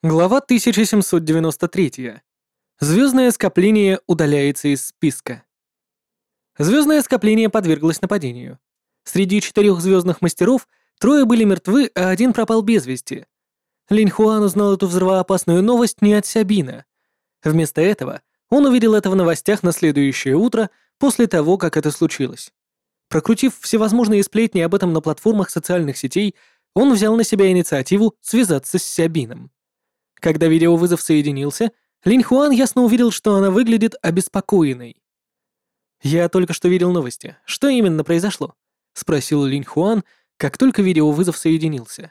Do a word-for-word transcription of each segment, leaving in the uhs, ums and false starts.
Глава тысяча семьсот девяносто три. Звездное скопление удаляется из списка. Звездное скопление подверглось нападению. Среди четырех звездных мастеров трое были мертвы, а один пропал без вести. Линь Хуан узнал эту взрывоопасную новость не от Сябина. Вместо этого он увидел это в новостях на следующее утро после того, как это случилось. Прокрутив всевозможные сплетни об этом на платформах социальных сетей, он взял на себя инициативу связаться с Сябином. Когда видеовызов соединился, Линь Хуан ясно увидел, что она выглядит обеспокоенной. «Я только что видел новости. Что именно произошло?» — спросил Линь Хуан, как только видеовызов соединился.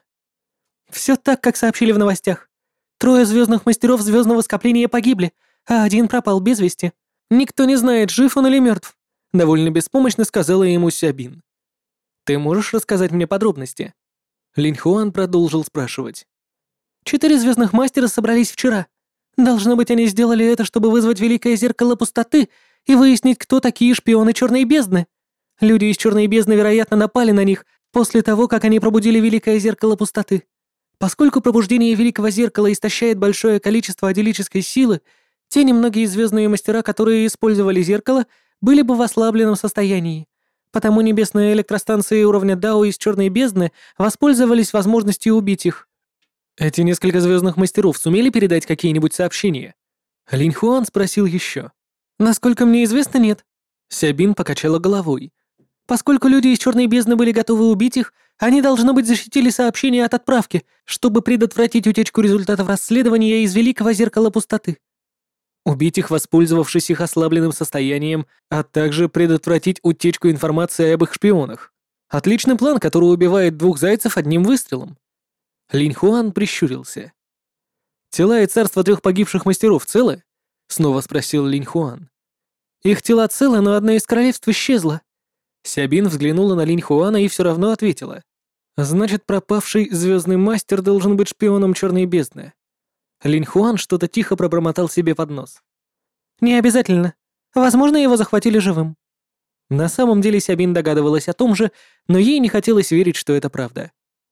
«Все так, как сообщили в новостях. Трое звездных мастеров звездного скопления погибли, а один пропал без вести. Никто не знает, жив он или мертв», — довольно беспомощно сказала ему Сябин. «Ты можешь рассказать мне подробности?» Линь Хуан продолжил спрашивать. Четыре звездных мастера собрались вчера. Должно быть, они сделали это, чтобы вызвать Великое Зеркало Пустоты и выяснить, кто такие шпионы Черной Бездны. Люди из Черной Бездны, вероятно, напали на них после того, как они пробудили Великое Зеркало Пустоты. Поскольку пробуждение Великого Зеркала истощает большое количество аделической силы, те немногие звездные мастера, которые использовали зеркало, были бы в ослабленном состоянии. Потому небесные электростанции уровня Дао из Черной Бездны воспользовались возможностью убить их. Эти несколько звездных мастеров сумели передать какие-нибудь сообщения? Линь Хуан спросил еще. Насколько мне известно, нет. Сябин покачала головой. Поскольку люди из Черной Бездны были готовы убить их, они, должно быть, защитили сообщение от отправки, чтобы предотвратить утечку результатов расследования из Великого Зеркала Пустоты. Убить их, воспользовавшись их ослабленным состоянием, а также предотвратить утечку информации об их шпионах. Отличный план, который убивает двух зайцев одним выстрелом. Линь Хуан прищурился. «Тела и царства трех погибших мастеров целы?» — снова спросил Линь Хуан. «Их тела целы, но одна из королевств исчезла». Сябин взглянула на Линь Хуана и все равно ответила. «Значит, пропавший звездный мастер должен быть шпионом Черной Бездны». Линь Хуан что-то тихо пробормотал себе под нос. «Не обязательно. Возможно, его захватили живым». На самом деле Сябин догадывалась о том же, но ей не хотелось верить, что это правда.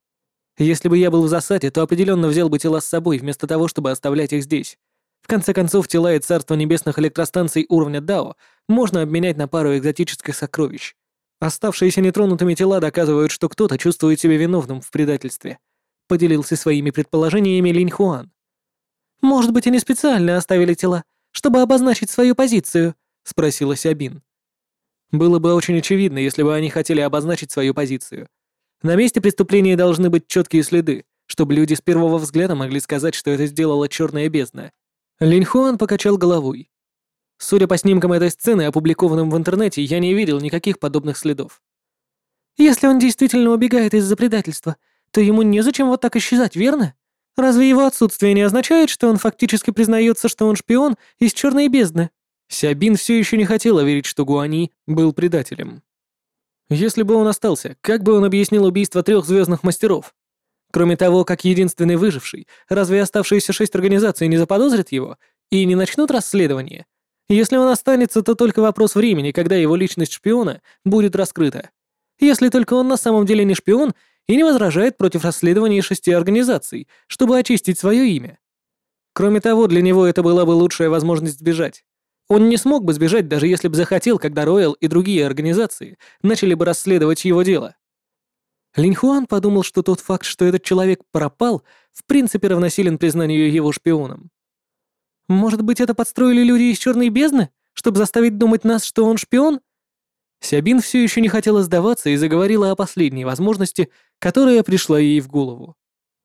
Если бы я был в засаде, то определенно взял бы тела с собой, вместо того, чтобы оставлять их здесь. В конце концов, тела и царства небесных электростанций уровня Дао можно обменять на пару экзотических сокровищ. Оставшиеся нетронутыми тела доказывают, что кто-то чувствует себя виновным в предательстве. Поделился своими предположениями Линь Хуан. «Может быть, они специально оставили тела, чтобы обозначить свою позицию?» — спросила Сябин. «Было бы очень очевидно, если бы они хотели обозначить свою позицию. На месте преступления должны быть четкие следы, чтобы люди с первого взгляда могли сказать, что это сделала Черная Бездна». Линь Хуан покачал головой. «Судя по снимкам этой сцены, опубликованным в интернете, я не видел никаких подобных следов». «Если он действительно убегает из-за предательства, то ему незачем вот так исчезать, верно? Разве его отсутствие не означает, что он фактически признается, что он шпион из Черной Бездны?» Сябин все еще не хотела верить, что Гуани был предателем. Если бы он остался, как бы он объяснил убийство трех звездных мастеров? Кроме того, как единственный выживший, разве оставшиеся шесть организаций не заподозрят его и не начнут расследование? Если он останется, то только вопрос времени, когда его личность шпиона будет раскрыта. Если только он на самом деле не шпион и не возражает против расследования шести организаций, чтобы очистить свое имя. Кроме того, для него это была бы лучшая возможность сбежать. Он не смог бы сбежать, даже если бы захотел, когда Роyal и другие организации начали бы расследовать его дело. Линь Хуан подумал, что тот факт, что этот человек пропал, в принципе равносилен признанию его шпионом. Может быть, это подстроили люди из Черной Бездны, чтобы заставить думать нас, что он шпион? Сябин все еще не хотела сдаваться и заговорила о последней возможности, которая пришла ей в голову.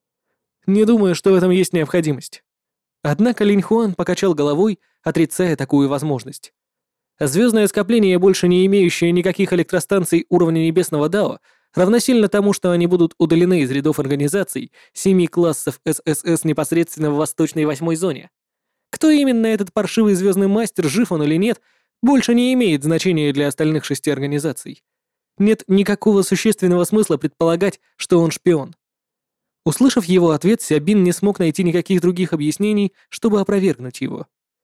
«Не думаю, что в этом есть необходимость». Однако Линь Хуан покачал головой, отрицая такую возможность. Звездное скопление, больше не имеющее никаких электростанций уровня небесного Дао, равносильно тому, что они будут удалены из рядов организаций семи классов эс эс эс непосредственно в Восточной восьмой зоне. Кто именно этот паршивый звездный мастер, жив он или нет, больше не имеет значения для остальных шести организаций. Нет никакого существенного смысла предполагать, что он шпион. Услышав его ответ, Сябин не смог найти никаких других объяснений, чтобы опровергнуть его.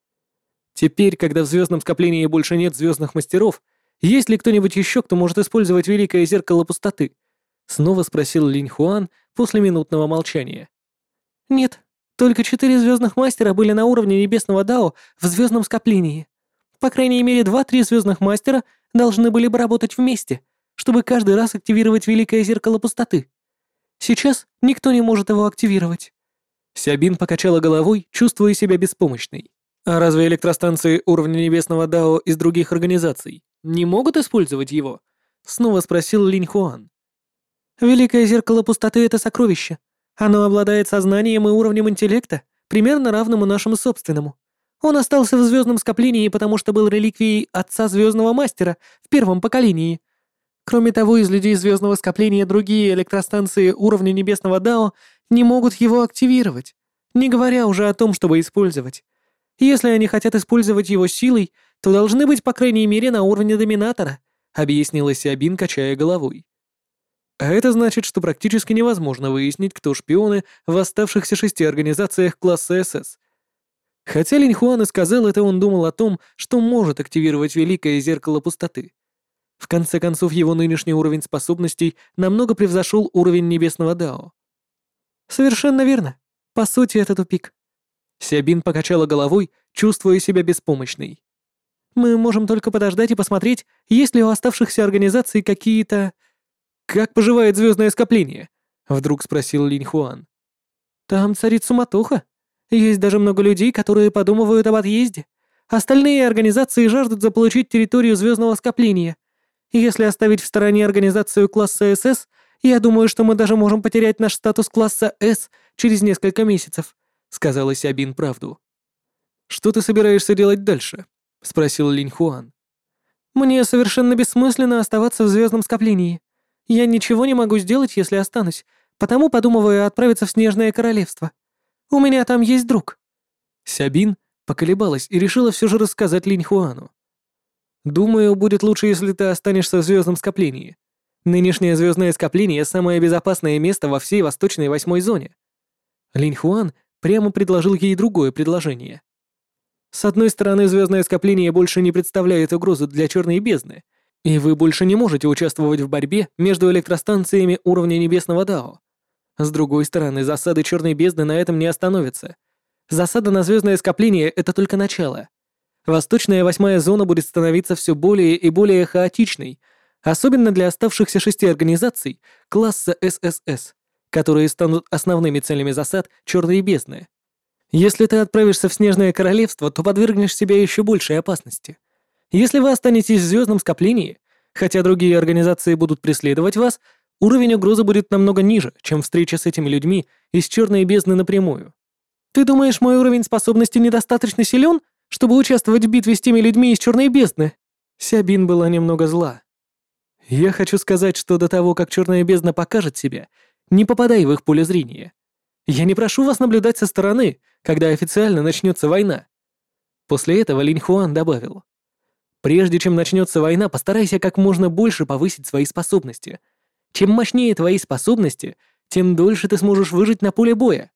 Теперь, когда в звездном скоплении больше нет звездных мастеров, есть ли кто-нибудь еще, кто может использовать Великое Зеркало Пустоты? Снова спросил Линь Хуан после минутного молчания. Нет, Только четыре звездных мастера были на уровне небесного Дао в звездном скоплении. По крайней мере, два-три звездных мастера должны были бы работать вместе, чтобы каждый раз активировать Великое Зеркало Пустоты. Сейчас никто не может его активировать». Сябин покачала головой, чувствуя себя беспомощной. «А разве электростанции уровня небесного Дао из других организаций не могут использовать его?» — снова спросил Линь Хуан. «Великое Зеркало Пустоты — это сокровище. Оно обладает сознанием и уровнем интеллекта, примерно равному нашему собственному. Он остался в звездном скоплении, потому что был реликвией Отца Звездного Мастера в первом поколении. Кроме того, из людей звездного скопления другие электростанции уровня небесного Дао не могут его активировать, не говоря уже о том, чтобы использовать. Если они хотят использовать его силой, то должны быть, по крайней мере, на уровне доминатора», — объяснила Сябин, качая головой. «А это значит, что практически невозможно выяснить, кто шпионы в оставшихся шести организациях класса СС». Хотя Линь Хуан и сказал это, он думал о том, что может активировать Великое Зеркало Пустоты. В конце концов, его нынешний уровень способностей намного превзошел уровень Небесного Дао. «Совершенно верно. По сути, это тупик». Сябин покачала головой, чувствуя себя беспомощной. «Мы можем только подождать и посмотреть, есть ли у оставшихся организаций какие-то...» «Как поживает звездное скопление?» — вдруг спросил Линь Хуан. «Там царит суматоха. Есть даже много людей, которые подумывают об отъезде. Остальные организации жаждут заполучить территорию звездного скопления. Если оставить в стороне организацию класса СС, я думаю, что мы даже можем потерять наш статус класса С через несколько месяцев», — сказала Сябин правду. «Что ты собираешься делать дальше?» — спросил Линь Хуан. «Мне совершенно бессмысленно оставаться в звездном скоплении. Я ничего не могу сделать, если останусь, потому подумываю отправиться в Снежное Королевство. У меня там есть друг». Сябин поколебалась и решила все же рассказать Линь Хуану. «Думаю, будет лучше, если ты останешься в звездном скоплении. Нынешнее звездное скопление — самое безопасное место во всей Восточной Восьмой зоне». Линь Хуан прямо предложил ей другое предложение. «С одной стороны, звездное скопление больше не представляет угрозы для Черной бездны, и вы больше не можете участвовать в борьбе между электростанциями уровня Небесного Дао. С другой стороны, засады Черной бездны на этом не остановятся. Засада на звездное скопление — это только начало. Восточная Восьмая зона будет становиться все более и более хаотичной, особенно для оставшихся шести организаций класса ССС, которые станут основными целями засад Черной бездны. Если ты отправишься в Снежное Королевство, то подвергнешь себя еще большей опасности. Если вы останетесь в звездном скоплении, хотя другие организации будут преследовать вас, уровень угрозы будет намного ниже, чем встреча с этими людьми из Черной бездны напрямую. Ты думаешь, мой уровень способности недостаточно силен, чтобы участвовать в битве с теми людьми из Черной бездны?» Сябин была немного зла. «Я хочу сказать, что до того, как Черная бездна покажет себя, не попадай в их поле зрения. Я не прошу вас наблюдать со стороны, когда официально начнется война». После этого Линь Хуан добавил: «Прежде чем начнется война, постарайся как можно больше повысить свои способности. Чем мощнее твои способности, тем дольше ты сможешь выжить на поле боя.